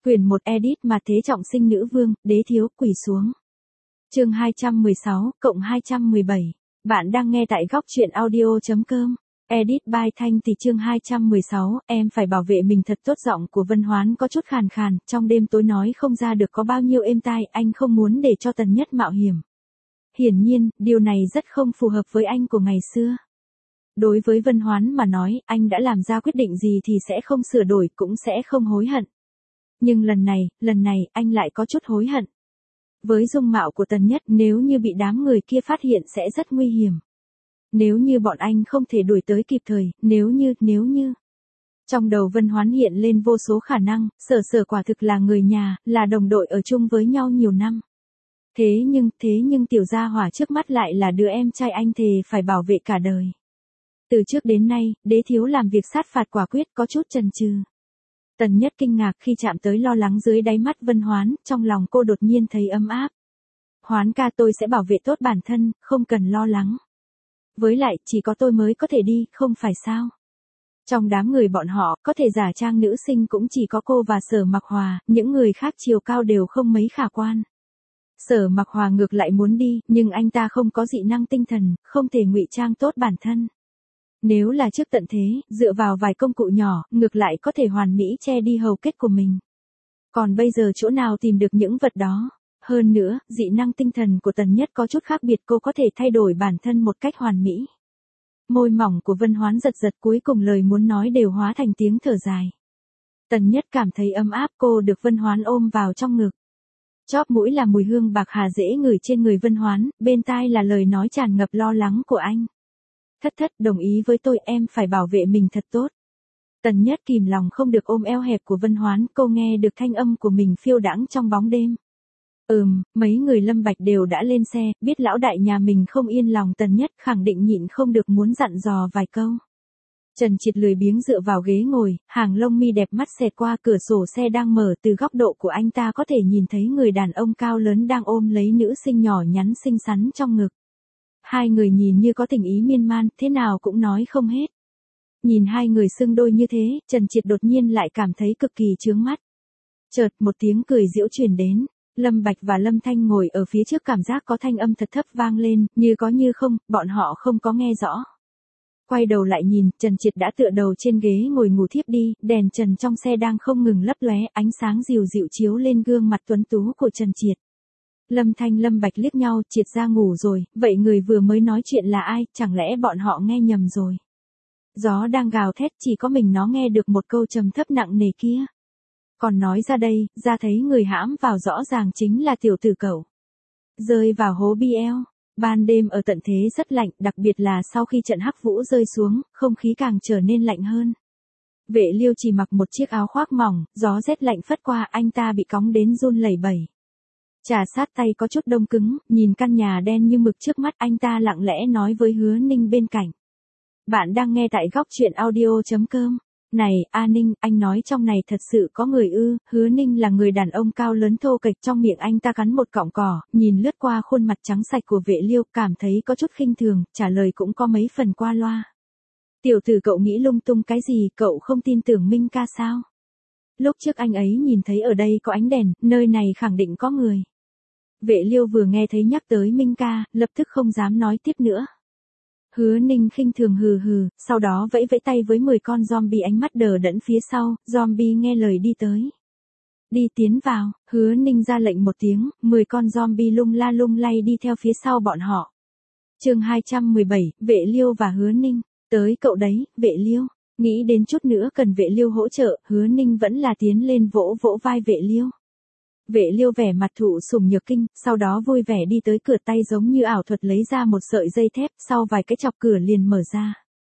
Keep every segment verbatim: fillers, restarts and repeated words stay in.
Quyển một edit mà thế trọng sinh nữ vương, đế thiếu, quỳ xuống. Chương hai trăm mười sáu, cộng hai trăm mười bảy. Bạn đang nghe tại góc truyện audio.com. Edit by Thanh thì chương hai trăm mười sáu, em phải bảo vệ mình thật tốt. Giọng của Vân Hoán có chút khàn khàn, trong đêm tối nói không ra được có bao nhiêu êm tai, anh không muốn để cho Tần Nhất mạo hiểm. Hiển nhiên, điều này rất không phù hợp với anh của ngày xưa. Đối với Vân Hoán mà nói, anh đã làm ra quyết định gì thì sẽ không sửa đổi, cũng sẽ không hối hận. Nhưng lần này, lần này, anh lại có chút hối hận. Với dung mạo của Tần Nhất, nếu như bị đám người kia phát hiện sẽ rất nguy hiểm. Nếu như bọn anh không thể đuổi tới kịp thời, nếu như, nếu như. Trong đầu Vân Hoán hiện lên vô số khả năng, Sở Sở quả thực là người nhà, là đồng đội ở chung với nhau nhiều năm. Thế nhưng, thế nhưng tiểu gia hỏa trước mắt lại là đứa em trai anh thề phải bảo vệ cả đời. Từ trước đến nay, đế thiếu làm việc sát phạt quả quyết, có chút chần chừ. Tần Nhất kinh ngạc khi chạm tới lo lắng dưới đáy mắt Vân Hoán, trong lòng cô đột nhiên thấy ấm áp. Hoán ca, tôi sẽ bảo vệ tốt bản thân, không cần lo lắng. Với lại, chỉ có tôi mới có thể đi, không phải sao? Trong đám người bọn họ, có thể giả trang nữ sinh cũng chỉ có cô và Sở Mặc Hòa, những người khác chiều cao đều không mấy khả quan. Sở Mặc Hòa ngược lại muốn đi, nhưng anh ta không có dị năng tinh thần, không thể ngụy trang tốt bản thân. Nếu là trước tận thế, dựa vào vài công cụ nhỏ, ngược lại có thể hoàn mỹ che đi hầu kết của mình. Còn bây giờ chỗ nào tìm được những vật đó? Hơn nữa, dị năng tinh thần của Tần Nhất có chút khác biệt, cô có thể thay đổi bản thân một cách hoàn mỹ. Môi mỏng của Vân Hoán giật giật, cuối cùng lời muốn nói đều hóa thành tiếng thở dài. Tần Nhất cảm thấy ấm áp, cô được Vân Hoán ôm vào trong ngực. Chóp mũi là mùi hương bạc hà dễ ngửi trên người Vân Hoán, bên tai là lời nói tràn ngập lo lắng của anh. Thất thất, đồng ý với tôi, em phải bảo vệ mình thật tốt. Tần Nhất kìm lòng không được ôm eo hẹp của Vân Hoán, cô nghe được thanh âm của mình phiêu đãng trong bóng đêm. Ừm, mấy người Lâm Bạch đều đã lên xe, biết lão đại nhà mình không yên lòng, Tần Nhất khẳng định nhịn không được muốn dặn dò vài câu. Trần Triệt lười biếng dựa vào ghế ngồi, hàng lông mi đẹp mắt xẹt qua cửa sổ xe đang mở, từ góc độ của anh ta có thể nhìn thấy người đàn ông cao lớn đang ôm lấy nữ sinh nhỏ nhắn xinh xắn trong ngực. Hai người nhìn như có tình ý miên man, thế nào cũng nói không hết. Nhìn hai người xưng đôi như thế, Trần Triệt đột nhiên lại cảm thấy cực kỳ chướng mắt. Chợt một tiếng cười giễu truyền đến, Lâm Bạch và Lâm Thanh ngồi ở phía trước, cảm giác có thanh âm thật thấp vang lên, như có như không, bọn họ không có nghe rõ. Quay đầu lại nhìn, Trần Triệt đã tựa đầu trên ghế ngồi ngủ thiếp đi, đèn trần trong xe đang không ngừng lấp lóe, ánh sáng dịu dịu chiếu lên gương mặt tuấn tú của Trần Triệt. Lâm Thanh Lâm Bạch liếc nhau, Triệt ra ngủ rồi, vậy người vừa mới nói chuyện là ai, chẳng lẽ bọn họ nghe nhầm rồi. Gió đang gào thét, chỉ có mình nó nghe được một câu trầm thấp nặng nề kia. Còn nói ra đây, ra thấy người hãm vào rõ ràng chính là tiểu tử cẩu. Rơi vào hố bi eo. Ban đêm ở tận thế rất lạnh, đặc biệt là sau khi trận hắc vũ rơi xuống, không khí càng trở nên lạnh hơn. Vệ Liêu chỉ mặc một chiếc áo khoác mỏng, gió rét lạnh phất qua, anh ta bị cóng đến run lẩy bẩy. Trà sát tay có chút đông cứng, nhìn căn nhà đen như mực trước mắt, anh ta lặng lẽ nói với Hứa Ninh bên cạnh. Bạn đang nghe tại góc truyện audio.com. Này, A Ninh, anh nói trong này thật sự có người ư? Hứa Ninh là người đàn ông cao lớn thô kệch, trong miệng anh ta cắn một cọng cỏ, nhìn lướt qua khuôn mặt trắng sạch của Vệ Liêu, cảm thấy có chút khinh thường, trả lời cũng có mấy phần qua loa. Tiểu tử cậu nghĩ lung tung cái gì, cậu không tin tưởng Minh ca sao? Lúc trước anh ấy nhìn thấy ở đây có ánh đèn, nơi này khẳng định có người. Vệ Liêu vừa nghe thấy nhắc tới Minh ca, lập tức không dám nói tiếp nữa. Hứa Ninh khinh thường hừ hừ, sau đó vẫy vẫy tay với mười con zombie, ánh mắt đờ đẫn phía sau, zombie nghe lời đi tới. Đi tiến vào, Hứa Ninh ra lệnh một tiếng, mười con zombie lung la lung lay đi theo phía sau bọn họ. Chương hai trăm mười bảy, Vệ Liêu và Hứa Ninh, tới cậu đấy, Vệ Liêu, nghĩ đến chút nữa cần Vệ Liêu hỗ trợ, Hứa Ninh vẫn là tiến lên vỗ vỗ vai Vệ Liêu. Vệ Liêu vẻ mặt thụ sủng nhược kinh, sau đó vui vẻ đi tới cửa, tay giống như ảo thuật lấy ra một sợi dây thép, sau vài cái chọc cửa liền mở ra.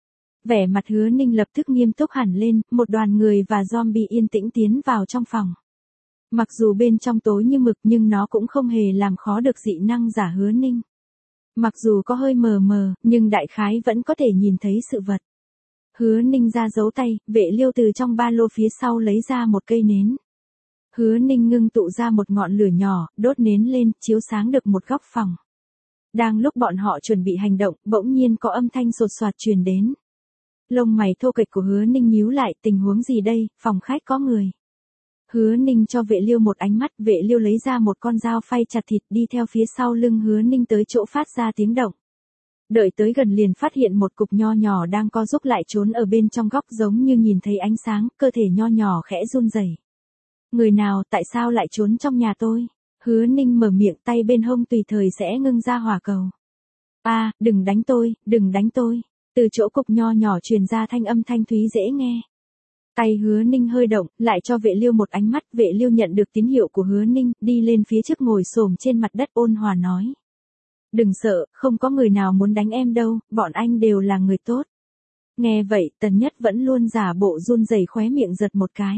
Vẻ mặt Hứa Ninh lập tức nghiêm túc hẳn lên, một đoàn người và zombie yên tĩnh tiến vào trong phòng. Mặc dù bên trong tối như mực nhưng nó cũng không hề làm khó được dị năng giả Hứa Ninh. Mặc dù có hơi mờ mờ, nhưng đại khái vẫn có thể nhìn thấy sự vật. Hứa Ninh ra giấu tay, Vệ Liêu từ trong ba lô phía sau lấy ra một cây nến. Hứa Ninh ngưng tụ ra một ngọn lửa nhỏ, đốt nến lên, chiếu sáng được một góc phòng. Đang lúc bọn họ chuẩn bị hành động, bỗng nhiên có âm thanh sột soạt truyền đến. Lông mày thô kệch của Hứa Ninh nhíu lại, tình huống gì đây, phòng khách có người. Hứa Ninh cho vệ liêu một ánh mắt, vệ liêu lấy ra một con dao phay chặt thịt đi theo phía sau lưng hứa Ninh tới chỗ phát ra tiếng động. Đợi tới gần liền phát hiện một cục nho nhỏ đang co rúc lại trốn ở bên trong góc giống như nhìn thấy ánh sáng, cơ thể nho nhỏ khẽ run rẩy. Người nào, tại sao lại trốn trong nhà tôi? Hứa Ninh mở miệng, tay bên hông tùy thời sẽ ngưng ra hỏa cầu. A, à, đừng đánh tôi, đừng đánh tôi. Từ chỗ cục nho nhỏ truyền ra thanh âm thanh thúy dễ nghe. Tay Hứa Ninh hơi động, lại cho vệ liêu một ánh mắt, vệ liêu nhận được tín hiệu của Hứa Ninh, đi lên phía trước ngồi xổm trên mặt đất ôn hòa nói. Đừng sợ, không có người nào muốn đánh em đâu, bọn anh đều là người tốt. Nghe vậy, Tần Nhất vẫn luôn giả bộ run rẩy khóe miệng giật một cái.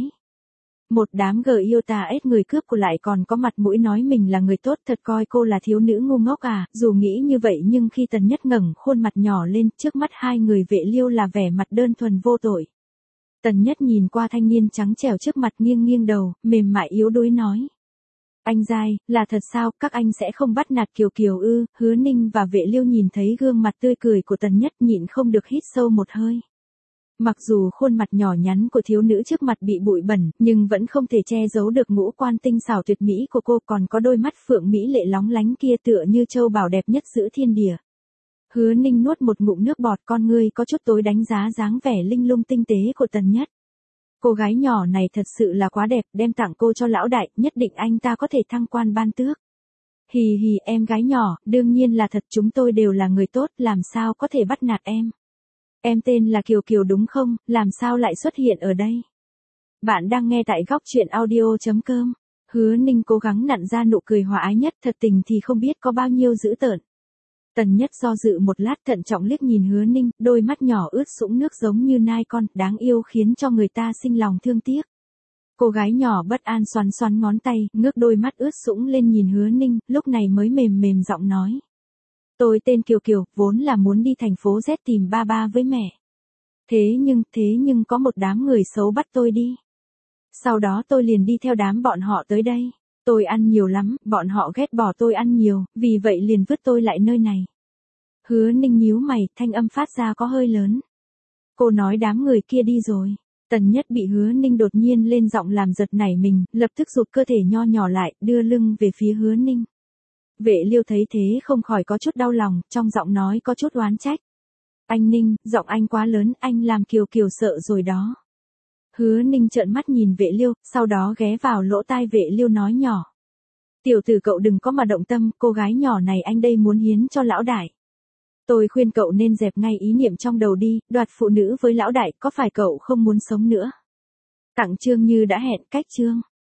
Một đám gờ yêu tà ếch người cướp của lại còn có mặt mũi nói mình là người tốt, thật coi cô là thiếu nữ ngu ngốc à, dù nghĩ như vậy nhưng khi Tần Nhất ngẩng khuôn mặt nhỏ lên, trước mắt hai người vệ liêu là vẻ mặt đơn thuần vô tội. Tần Nhất nhìn qua thanh niên trắng trẻo trước mặt nghiêng nghiêng đầu, mềm mại yếu đuối nói. Anh dai, là thật sao, các anh sẽ không bắt nạt Kiều Kiều ư? Hứa Ninh và vệ liêu nhìn thấy gương mặt tươi cười của Tần Nhất nhịn không được hít sâu một hơi. Mặc dù khuôn mặt nhỏ nhắn của thiếu nữ trước mặt bị bụi bẩn, nhưng vẫn không thể che giấu được ngũ quan tinh xảo tuyệt mỹ của cô, còn có đôi mắt phượng mỹ lệ lóng lánh kia tựa như châu báu đẹp nhất giữa thiên địa. Hứa Ninh nuốt một ngụm nước bọt, con ngươi có chút tối đánh giá dáng vẻ linh lung tinh tế của Tần Nhất. Cô gái nhỏ này thật sự là quá đẹp, đem tặng cô cho lão đại, nhất định anh ta có thể thăng quan ban tước. Hì hì, em gái nhỏ, đương nhiên là thật, chúng tôi đều là người tốt, làm sao có thể bắt nạt em. Em tên là Kiều Kiều đúng không, làm sao lại xuất hiện ở đây? Bạn đang nghe tại góc truyện audio chấm com. Hứa Ninh cố gắng nặn ra nụ cười hòa ái nhất, thật tình thì không biết có bao nhiêu dữ tợn. Tần Nhất do dự một lát thận trọng liếc nhìn Hứa Ninh, đôi mắt nhỏ ướt sũng nước giống như nai con, đáng yêu khiến cho người ta sinh lòng thương tiếc. Cô gái nhỏ bất an xoắn xoắn ngón tay, ngước đôi mắt ướt sũng lên nhìn Hứa Ninh, lúc này mới mềm mềm giọng nói. Tôi tên Kiều Kiều, vốn là muốn đi thành phố Z tìm ba ba với mẹ. Thế nhưng, thế nhưng có một đám người xấu bắt tôi đi. Sau đó tôi liền đi theo đám bọn họ tới đây. Tôi ăn nhiều lắm, bọn họ ghét bỏ tôi ăn nhiều, vì vậy liền vứt tôi lại nơi này. Hứa Ninh nhíu mày, thanh âm phát ra có hơi lớn. Cô nói đám người kia đi rồi. Tần Nhất bị Hứa Ninh đột nhiên lên giọng làm giật nảy mình, lập tức rụt cơ thể nho nhỏ lại, đưa lưng về phía Hứa Ninh. Vệ Liêu thấy thế không khỏi có chút đau lòng, trong giọng nói có chút oán trách. Anh Ninh, giọng anh quá lớn, anh làm Kiều Kiều sợ rồi đó. Hứa Ninh trợn mắt nhìn Vệ Liêu, sau đó ghé vào lỗ tai Vệ Liêu nói nhỏ. Tiểu tử cậu đừng có mà động tâm, cô gái nhỏ này anh đây muốn hiến cho lão đại. Tôi khuyên cậu nên dẹp ngay ý niệm trong đầu đi, đoạt phụ nữ với lão đại, có phải cậu không muốn sống nữa? Tặng chương như đã hẹn, cách chương.